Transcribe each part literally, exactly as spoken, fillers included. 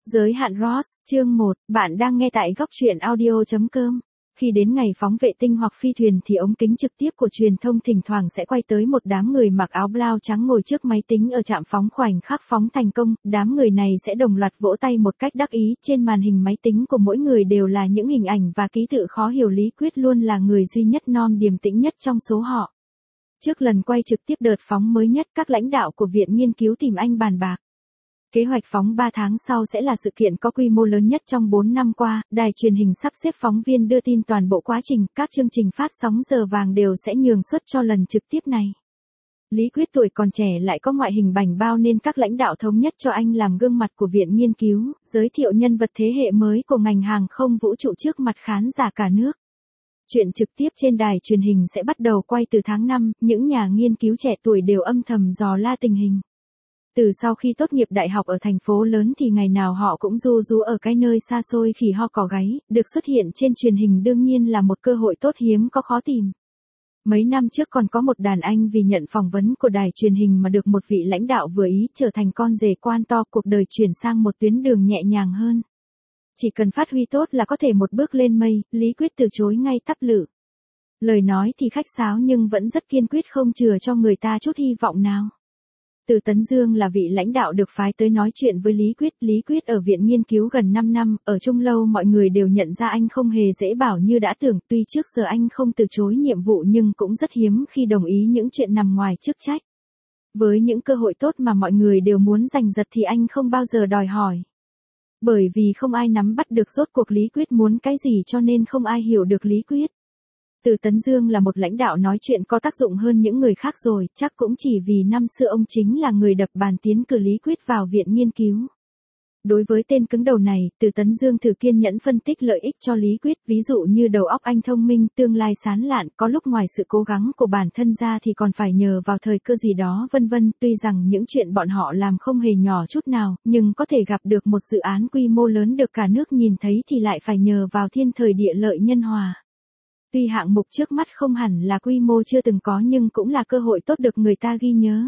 Giới hạn Ross, chương một, bạn đang nghe tại góc truyện audio chấm com. Khi đến ngày phóng vệ tinh hoặc phi thuyền thì ống kính trực tiếp của truyền thông thỉnh thoảng sẽ quay tới một đám người mặc áo blau trắng ngồi trước máy tính ở trạm phóng khoảnh khắc phóng thành công, đám người này sẽ đồng loạt vỗ tay một cách đắc ý, trên màn hình máy tính của mỗi người đều là những hình ảnh và ký tự khó hiểu. Lý Quyết luôn là người duy nhất non điềm tĩnh nhất trong số họ. Trước lần quay trực tiếp đợt phóng mới nhất, các lãnh đạo của viện nghiên cứu tìm anh bàn bạc. Kế hoạch phóng ba tháng sau sẽ là sự kiện có quy mô lớn nhất trong bốn năm qua, đài truyền hình sắp xếp phóng viên đưa tin toàn bộ quá trình, các chương trình phát sóng giờ vàng đều sẽ nhường suất cho lần trực tiếp này. Lý Quyết tuổi còn trẻ lại có ngoại hình bảnh bao nên các lãnh đạo thống nhất cho anh làm gương mặt của viện nghiên cứu, giới thiệu nhân vật thế hệ mới của ngành hàng không vũ trụ trước mặt khán giả cả nước. Chuyện trực tiếp trên đài truyền hình sẽ bắt đầu quay từ tháng năm, những nhà nghiên cứu trẻ tuổi đều âm thầm dò la tình hình. Từ sau khi tốt nghiệp đại học ở thành phố lớn thì ngày nào họ cũng ru rú ở cái nơi xa xôi khỉ ho cò gáy, được xuất hiện trên truyền hình đương nhiên là một cơ hội tốt hiếm có khó tìm. Mấy năm trước còn có một đàn anh vì nhận phỏng vấn của đài truyền hình mà được một vị lãnh đạo vừa ý trở thành con rể quan to, cuộc đời chuyển sang một tuyến đường nhẹ nhàng hơn. Chỉ cần phát huy tốt là có thể một bước lên mây, Lý Quyết từ chối ngay tắp lự. Lời nói thì khách sáo nhưng vẫn rất kiên quyết không chừa cho người ta chút hy vọng nào. Từ Tấn Dương là vị lãnh đạo được phái tới nói chuyện với Lý Quyết. Lý Quyết ở viện nghiên cứu gần năm năm, ở chung lâu mọi người đều nhận ra anh không hề dễ bảo như đã tưởng. Tuy trước giờ anh không từ chối nhiệm vụ nhưng cũng rất hiếm khi đồng ý những chuyện nằm ngoài chức trách. Với những cơ hội tốt mà mọi người đều muốn giành giật thì anh không bao giờ đòi hỏi. Bởi vì không ai nắm bắt được rốt cuộc Lý Quyết muốn cái gì cho nên không ai hiểu được Lý Quyết. Từ Tấn Dương là một lãnh đạo nói chuyện có tác dụng hơn những người khác rồi, chắc cũng chỉ vì năm xưa ông chính là người đập bàn tiến cử Lý Quyết vào viện nghiên cứu. Đối với tên cứng đầu này, Từ Tấn Dương thử kiên nhẫn phân tích lợi ích cho Lý Quyết, ví dụ như đầu óc anh thông minh, tương lai sáng lạn, có lúc ngoài sự cố gắng của bản thân ra thì còn phải nhờ vào thời cơ gì đó vân vân. Tuy rằng những chuyện bọn họ làm không hề nhỏ chút nào, nhưng có thể gặp được một dự án quy mô lớn được cả nước nhìn thấy thì lại phải nhờ vào thiên thời địa lợi nhân hòa. Tuy hạng mục trước mắt không hẳn là quy mô chưa từng có nhưng cũng là cơ hội tốt được người ta ghi nhớ.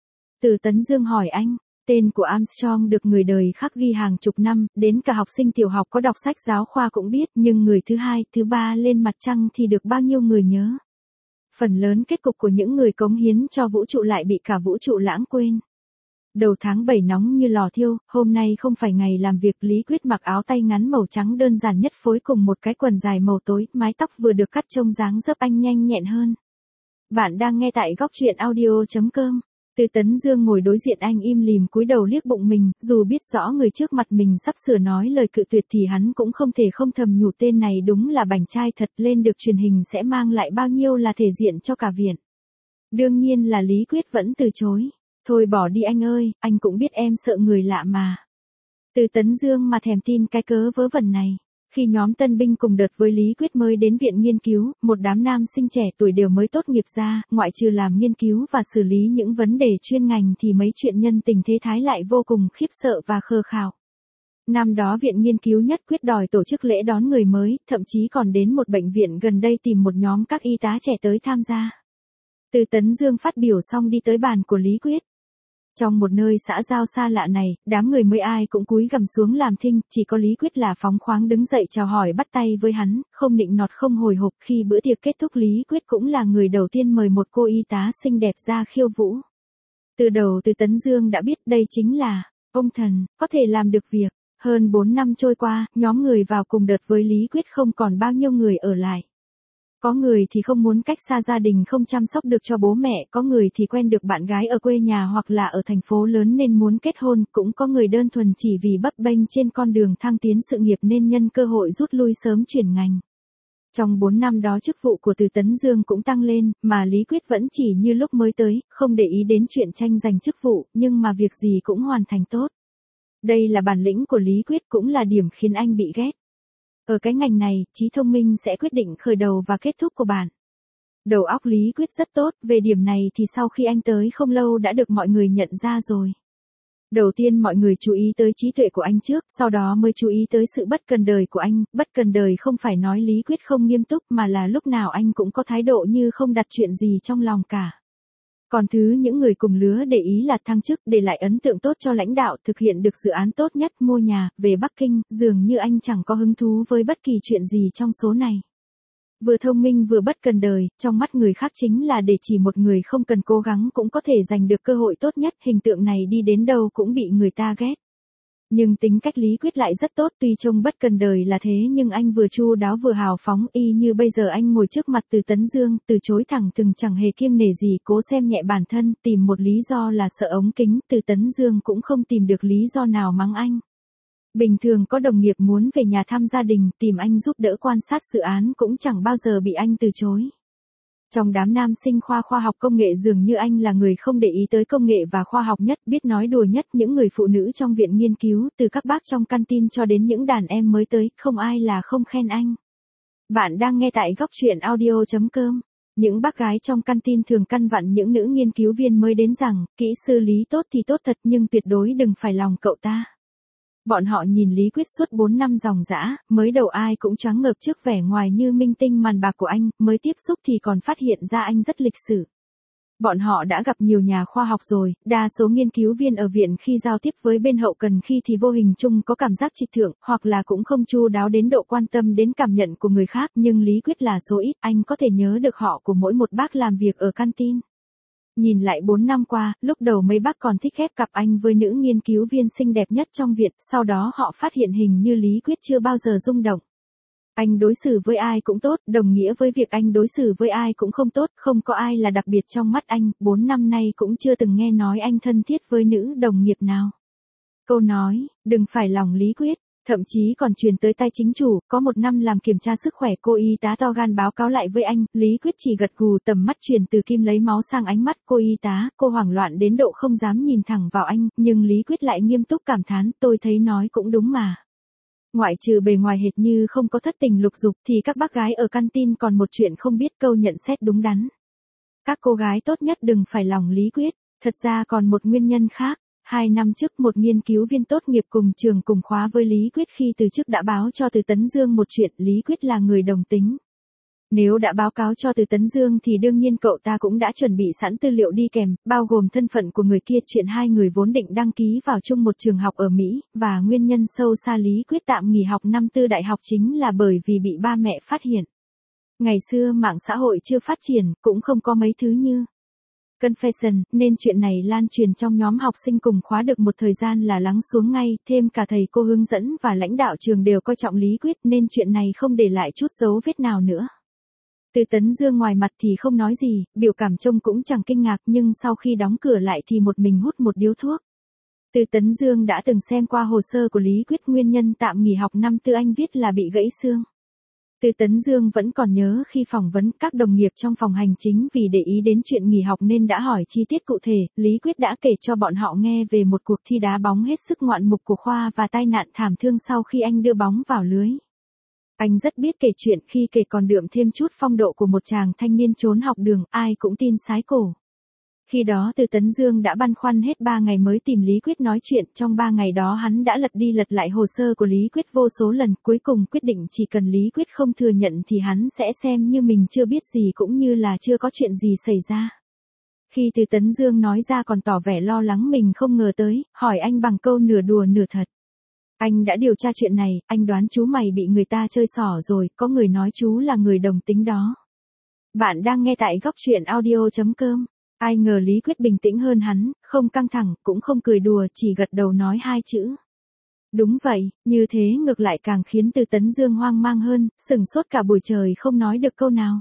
Từ Tấn Dương hỏi anh, tên của Armstrong được người đời khắc ghi hàng chục năm, đến cả học sinh tiểu học có đọc sách giáo khoa cũng biết, nhưng người thứ hai, thứ ba lên mặt trăng thì được bao nhiêu người nhớ. Phần lớn kết cục của những người cống hiến cho vũ trụ lại bị cả vũ trụ lãng quên. Đầu tháng bảy nóng như lò thiêu, hôm nay không phải ngày làm việc. Lý Quyết mặc áo tay ngắn màu trắng đơn giản nhất phối cùng một cái quần dài màu tối, mái tóc vừa được cắt trông dáng dấp anh nhanh nhẹn hơn. Bạn đang nghe tại góc truyện audio chấm com. Từ Tấn Dương ngồi đối diện anh im lìm cúi đầu liếc bụng mình, dù biết rõ người trước mặt mình sắp sửa nói lời cự tuyệt thì hắn cũng không thể không thầm nhủ tên này đúng là bảnh trai thật, lên được truyền hình sẽ mang lại bao nhiêu là thể diện cho cả viện. Đương nhiên là Lý Quyết vẫn từ chối. Thôi bỏ đi anh ơi, anh cũng biết em sợ người lạ mà. Từ Tấn Dương mà thèm tin cái cớ vớ vẩn này. Khi nhóm tân binh cùng đợt với Lý Quyết mới đến viện nghiên cứu, một đám nam sinh trẻ tuổi đều mới tốt nghiệp ra, ngoại trừ làm nghiên cứu và xử lý những vấn đề chuyên ngành thì mấy chuyện nhân tình thế thái lại vô cùng khiếp sợ và khờ khạo. Năm đó viện nghiên cứu nhất quyết đòi tổ chức lễ đón người mới, thậm chí còn đến một bệnh viện gần đây tìm một nhóm các y tá trẻ tới tham gia. Từ Tấn Dương phát biểu xong đi tới bàn của Lý Quyết. Trong một nơi xã giao xa lạ này, đám người mới ai cũng cúi gằm xuống làm thinh, chỉ có Lý Quyết là phóng khoáng đứng dậy chào hỏi bắt tay với hắn, không nịnh nọt không hồi hộp. Khi bữa tiệc kết thúc Lý Quyết cũng là người đầu tiên mời một cô y tá xinh đẹp ra khiêu vũ. Từ đầu Từ Tấn Dương đã biết đây chính là ông thần, có thể làm được việc. Hơn bốn năm trôi qua, nhóm người vào cùng đợt với Lý Quyết không còn bao nhiêu người ở lại. Có người thì không muốn cách xa gia đình không chăm sóc được cho bố mẹ, có người thì quen được bạn gái ở quê nhà hoặc là ở thành phố lớn nên muốn kết hôn, cũng có người đơn thuần chỉ vì bấp bênh trên con đường thăng tiến sự nghiệp nên nhân cơ hội rút lui sớm chuyển ngành. Trong bốn năm đó chức vụ của Từ Tấn Dương cũng tăng lên, mà Lý Quyết vẫn chỉ như lúc mới tới, không để ý đến chuyện tranh giành chức vụ, nhưng mà việc gì cũng hoàn thành tốt. Đây là bản lĩnh của Lý Quyết, cũng là điểm khiến anh bị ghét. Ở cái ngành này, trí thông minh sẽ quyết định khởi đầu và kết thúc của bạn. Đầu óc Lý Quyết rất tốt, về điểm này thì sau khi anh tới không lâu đã được mọi người nhận ra rồi. Đầu tiên mọi người chú ý tới trí tuệ của anh trước, sau đó mới chú ý tới sự bất cần đời của anh. Bất cần đời không phải nói Lý Quyết không nghiêm túc mà là lúc nào anh cũng có thái độ như không đặt chuyện gì trong lòng cả. Còn thứ những người cùng lứa để ý là thăng chức, để lại ấn tượng tốt cho lãnh đạo, thực hiện được dự án tốt nhất, mua nhà, về Bắc Kinh, dường như anh chẳng có hứng thú với bất kỳ chuyện gì trong số này. Vừa thông minh vừa bất cần đời, trong mắt người khác chính là để chỉ một người không cần cố gắng cũng có thể giành được cơ hội tốt nhất, hình tượng này đi đến đâu cũng bị người ta ghét. Nhưng tính cách Lý Quyết lại rất tốt, tuy trông bất cần đời là thế nhưng anh vừa chu đáo vừa hào phóng, y như bây giờ anh ngồi trước mặt Từ Tấn Dương, từ chối thẳng thừng chẳng hề kiêng nể gì, cố xem nhẹ bản thân, tìm một lý do là sợ ống kính, Từ Tấn Dương cũng không tìm được lý do nào mắng anh. Bình thường có đồng nghiệp muốn về nhà thăm gia đình, tìm anh giúp đỡ quan sát dự án cũng chẳng bao giờ bị anh từ chối. Trong đám nam sinh khoa khoa học công nghệ dường như anh là người không để ý tới công nghệ và khoa học nhất, biết nói đùa nhất, những người phụ nữ trong viện nghiên cứu, từ các bác trong canteen cho đến những đàn em mới tới, không ai là không khen anh. Bạn đang nghe tại góc truyện audio chấm com. Những bác gái trong canteen thường căn vặn những nữ nghiên cứu viên mới đến rằng, kỹ sư Lý tốt thì tốt thật nhưng tuyệt đối đừng phải lòng cậu ta. Bọn họ nhìn Lý Quyết suốt bốn năm dòng dã, mới đầu ai cũng choáng ngợp trước vẻ ngoài như minh tinh màn bạc của anh, mới tiếp xúc thì còn phát hiện ra anh rất lịch sự. Bọn họ đã gặp nhiều nhà khoa học rồi, đa số nghiên cứu viên ở viện khi giao tiếp với bên hậu cần khi thì vô hình chung có cảm giác trịch thượng, hoặc là cũng không chu đáo đến độ quan tâm đến cảm nhận của người khác, nhưng Lý Quyết là số ít, anh có thể nhớ được họ của mỗi một bác làm việc ở canteen. Nhìn lại bốn năm qua, lúc đầu mấy bác còn thích ghép cặp anh với nữ nghiên cứu viên xinh đẹp nhất trong viện, sau đó họ phát hiện hình như Lý Quyết chưa bao giờ rung động. Anh đối xử với ai cũng tốt, đồng nghĩa với việc anh đối xử với ai cũng không tốt, không có ai là đặc biệt trong mắt anh, bốn năm nay cũng chưa từng nghe nói anh thân thiết với nữ đồng nghiệp nào. Câu nói, đừng phải lòng Lý Quyết, thậm chí còn truyền tới tay chính chủ, có một năm làm kiểm tra sức khỏe cô y tá to gan báo cáo lại với anh, Lý Quyết chỉ gật gù, tầm mắt truyền từ kim lấy máu sang ánh mắt cô y tá, cô hoảng loạn đến độ không dám nhìn thẳng vào anh, nhưng Lý Quyết lại nghiêm túc cảm thán, tôi thấy nói cũng đúng mà. Ngoại trừ bề ngoài hệt như không có thất tình lục dục thì các bác gái ở canteen còn một chuyện không biết, câu nhận xét đúng đắn. Các cô gái tốt nhất đừng phải lòng Lý Quyết, thật ra còn một nguyên nhân khác. Hai năm trước một nghiên cứu viên tốt nghiệp cùng trường cùng khóa với Lý Quyết khi từ chức đã báo cho Từ Tấn Dương một chuyện, Lý Quyết là người đồng tính. Nếu đã báo cáo cho Từ Tấn Dương thì đương nhiên cậu ta cũng đã chuẩn bị sẵn tư liệu đi kèm, bao gồm thân phận của người kia, chuyện hai người vốn định đăng ký vào chung một trường học ở Mỹ, và nguyên nhân sâu xa Lý Quyết tạm nghỉ học năm tư đại học chính là bởi vì bị ba mẹ phát hiện. Ngày xưa mạng xã hội chưa phát triển, cũng không có mấy thứ như Confession, nên chuyện này lan truyền trong nhóm học sinh cùng khóa được một thời gian là lắng xuống ngay, thêm cả thầy cô hướng dẫn và lãnh đạo trường đều coi trọng Lý Quyết nên chuyện này không để lại chút dấu vết nào nữa. Từ Tấn Dương ngoài mặt thì không nói gì, biểu cảm trông cũng chẳng kinh ngạc nhưng sau khi đóng cửa lại thì một mình hút một điếu thuốc. Từ Tấn Dương đã từng xem qua hồ sơ của Lý Quyết, nguyên nhân tạm nghỉ học năm tư anh viết là bị gãy xương. Từ Tấn Dương vẫn còn nhớ khi phỏng vấn các đồng nghiệp trong phòng hành chính vì để ý đến chuyện nghỉ học nên đã hỏi chi tiết cụ thể, Lý Quyết đã kể cho bọn họ nghe về một cuộc thi đá bóng hết sức ngoạn mục của khoa và tai nạn thảm thương sau khi anh đưa bóng vào lưới. Anh rất biết kể chuyện, khi kể còn đượm thêm chút phong độ của một chàng thanh niên trốn học đường, ai cũng tin sái cổ. Khi đó Từ Tấn Dương đã băn khoăn hết ba ngày mới tìm Lý Quyết nói chuyện, trong ba ngày đó hắn đã lật đi lật lại hồ sơ của Lý Quyết vô số lần, cuối cùng quyết định chỉ cần Lý Quyết không thừa nhận thì hắn sẽ xem như mình chưa biết gì cũng như là chưa có chuyện gì xảy ra. Khi Từ Tấn Dương nói ra còn tỏ vẻ lo lắng mình không ngờ tới, hỏi anh bằng câu nửa đùa nửa thật. Anh đã điều tra chuyện này, anh đoán chú mày bị người ta chơi xỏ rồi, có người nói chú là người đồng tính đó. Bạn đang nghe tại góc truyện audio chấm com. Ai ngờ Lý Quyết bình tĩnh hơn hắn, không căng thẳng, cũng không cười đùa, chỉ gật đầu nói hai chữ. Đúng vậy, như thế ngược lại càng khiến Từ Tấn Dương hoang mang hơn, sửng sốt cả buổi trời không nói được câu nào.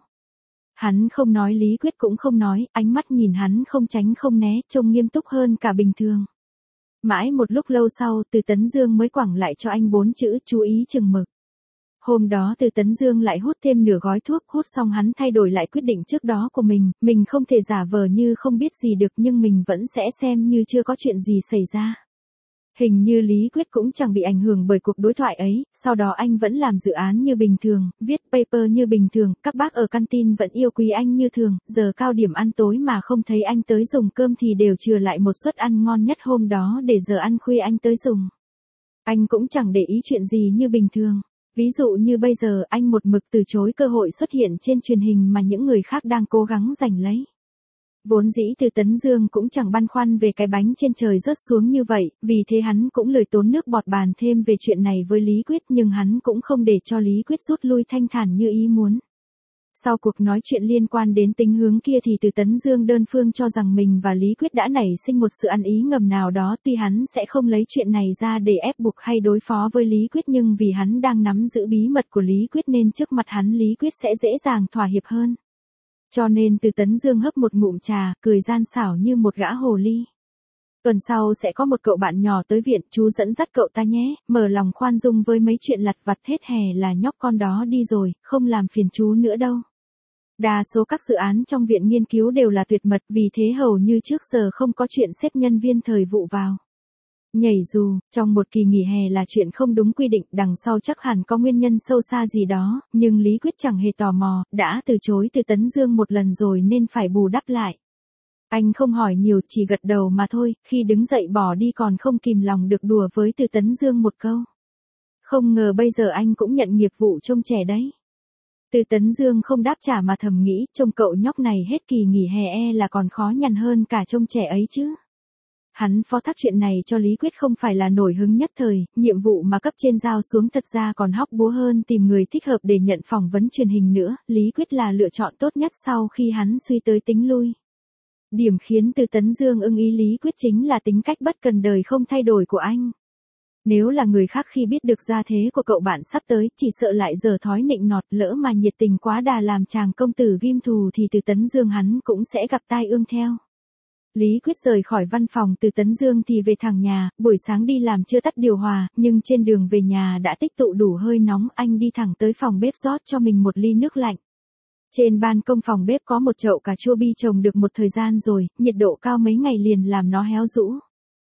Hắn không nói, Lý Quyết cũng không nói, ánh mắt nhìn hắn không tránh không né, trông nghiêm túc hơn cả bình thường. Mãi một lúc lâu sau, Từ Tấn Dương mới quẳng lại cho anh bốn chữ, chú ý chừng mực. Hôm đó Từ Tấn Dương lại hút thêm nửa gói thuốc, hút xong hắn thay đổi lại quyết định trước đó của mình, mình không thể giả vờ như không biết gì được nhưng mình vẫn sẽ xem như chưa có chuyện gì xảy ra. Hình như Lý Quyết cũng chẳng bị ảnh hưởng bởi cuộc đối thoại ấy, sau đó anh vẫn làm dự án như bình thường, viết paper như bình thường, các bác ở canteen vẫn yêu quý anh như thường, giờ cao điểm ăn tối mà không thấy anh tới dùng cơm thì đều chừa lại một suất ăn ngon nhất hôm đó để giờ ăn khuya anh tới dùng. Anh cũng chẳng để ý chuyện gì như bình thường. Ví dụ như bây giờ anh một mực từ chối cơ hội xuất hiện trên truyền hình mà những người khác đang cố gắng giành lấy. Vốn dĩ Từ Tấn Dương cũng chẳng băn khoăn về cái bánh trên trời rớt xuống như vậy, vì thế hắn cũng lười tốn nước bọt bàn thêm về chuyện này với Lý Quyết, nhưng hắn cũng không để cho Lý Quyết rút lui thanh thản như ý muốn. Sau cuộc nói chuyện liên quan đến tính hướng kia thì Từ Tấn Dương đơn phương cho rằng mình và Lý Quyết đã nảy sinh một sự ăn ý ngầm nào đó, tuy hắn sẽ không lấy chuyện này ra để ép buộc hay đối phó với Lý Quyết, nhưng vì hắn đang nắm giữ bí mật của Lý Quyết nên trước mặt hắn Lý Quyết sẽ dễ dàng thỏa hiệp hơn. Cho nên Từ Tấn Dương hấp một ngụm trà, cười gian xảo như một gã hồ ly. Tuần sau sẽ có một cậu bạn nhỏ tới viện, chú dẫn dắt cậu ta nhé, mở lòng khoan dung với mấy chuyện lặt vặt, hết hè là nhóc con đó đi rồi, không làm phiền chú nữa đâu. Đa số các dự án trong viện nghiên cứu đều là tuyệt mật, vì thế hầu như trước giờ không có chuyện xếp nhân viên thời vụ vào. Nhảy dù, trong một kỳ nghỉ hè là chuyện không đúng quy định, đằng sau chắc hẳn có nguyên nhân sâu xa gì đó, nhưng Lý Quyết chẳng hề tò mò, đã từ chối Từ Tấn Dương một lần rồi nên phải bù đắp lại. Anh không hỏi nhiều, chỉ gật đầu mà thôi, khi đứng dậy bỏ đi còn không kìm lòng được đùa với Từ Tấn Dương một câu. Không ngờ bây giờ anh cũng nhận nghiệp vụ trông trẻ đấy. Từ Tấn Dương không đáp trả mà thầm nghĩ, trông cậu nhóc này hết kỳ nghỉ hè e là còn khó nhằn hơn cả trông trẻ ấy chứ. Hắn phó thác chuyện này cho Lý Quyết không phải là nổi hứng nhất thời, nhiệm vụ mà cấp trên giao xuống thật ra còn hóc búa hơn tìm người thích hợp để nhận phỏng vấn truyền hình nữa, Lý Quyết là lựa chọn tốt nhất sau khi hắn suy tới tính lui. Điểm khiến Từ Tấn Dương ưng ý Lý Quyết chính là tính cách bất cần đời không thay đổi của anh. Nếu là người khác khi biết được gia thế của cậu bạn sắp tới, chỉ sợ lại dở thói nịnh nọt, lỡ mà nhiệt tình quá đà làm chàng công tử ghim thù thì Từ Tấn Dương hắn cũng sẽ gặp tai ương theo. Lý Quyết rời khỏi văn phòng Từ Tấn Dương thì về thẳng nhà, buổi sáng đi làm chưa tắt điều hòa, nhưng trên đường về nhà đã tích tụ đủ hơi nóng, anh đi thẳng tới phòng bếp rót cho mình một ly nước lạnh. Trên ban công phòng bếp có một chậu cà chua bi trồng được một thời gian rồi, nhiệt độ cao mấy ngày liền làm nó héo rũ.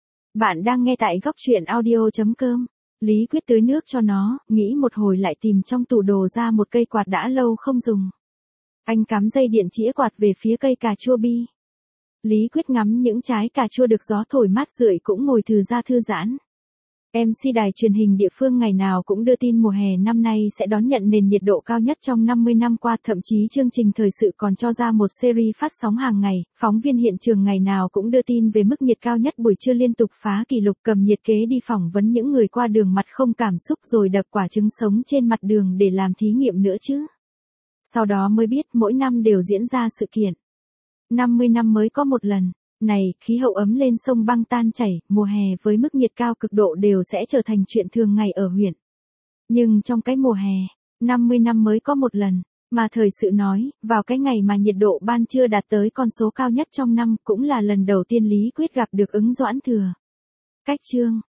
Bạn đang nghe tại góc truyện audio chấm com. Lý Quyết tưới nước cho nó, nghĩ một hồi lại tìm trong tủ đồ ra một cây quạt đã lâu không dùng. Anh cắm dây điện chĩa quạt về phía cây cà chua bi. Lý Quyết ngắm những trái cà chua được gió thổi mát rượi cũng ngồi thư ra thư giãn. em xê đài truyền hình địa phương ngày nào cũng đưa tin mùa hè năm nay sẽ đón nhận nền nhiệt độ cao nhất trong năm mươi năm qua, thậm chí chương trình thời sự còn cho ra một series phát sóng hàng ngày, phóng viên hiện trường ngày nào cũng đưa tin về mức nhiệt cao nhất buổi trưa liên tục phá kỷ lục, cầm nhiệt kế đi phỏng vấn những người qua đường mặt không cảm xúc rồi đập quả trứng sống trên mặt đường để làm thí nghiệm nữa chứ. Sau đó mới biết mỗi năm đều diễn ra sự kiện. năm mươi năm mới có một lần. Này, khí hậu ấm lên sông băng tan chảy, mùa hè với mức nhiệt cao cực độ đều sẽ trở thành chuyện thường ngày ở huyện. Nhưng trong cái mùa hè, năm mươi năm mới có một lần, mà thời sự nói, vào cái ngày mà nhiệt độ ban trưa đạt tới con số cao nhất trong năm, cũng là lần đầu tiên Lý Quyết gặp được ứng Doãn Thừa. Cách chương